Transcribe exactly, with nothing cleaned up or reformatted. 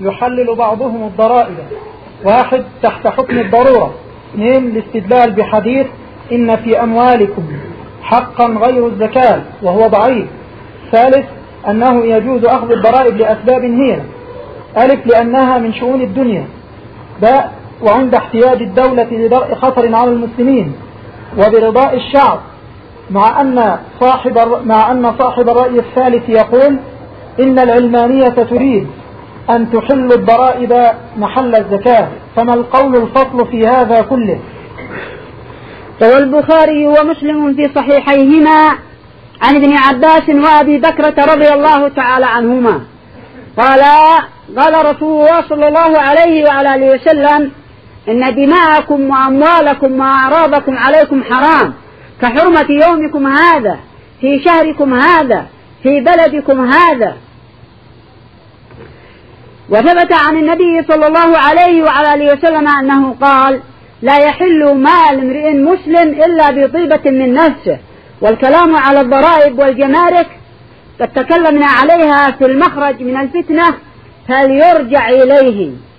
يحلل بعضهم الضرائب: واحد، تحت حكم الضرورة. اثنين، الاستدلال بحديث إن في أموالكم حقا غير الزكاة وهو ضعيف. ثالث، أنه يجوز أخذ الضرائب لأسباب هي: ألف، لأنها من شؤون الدنيا. باء، وعند احتياج الدولة لدرء خطر على المسلمين وبرضاء الشعب، مع أن صاحب مع أن صاحب الرأي الثالث يقول إن العلمانية تريد أن تحل الضرائب محل الزكاة. فما القول الفصل في هذا كله؟ روى البخاري ومسلم في صحيحيهما عن ابن عباس وأبي بكرة رضي الله تعالى عنهما قال قال رسول الله صلى الله عليه وعلى آله وسلم: إن دماءكم وأموالكم وأعراضكم عليكم حرام كحرمة يومكم هذا في شهركم هذا في بلدكم هذا. وثبت عن النبي صلى الله عليه وعلى آله وسلم أنه قال: لا يحل مال امرئ مسلم إلا بطيبة من نفسه. والكلام على الضرائب والجمارك قد تكلمنا عليها في المخرج من الفتنة، فليرجع إليه.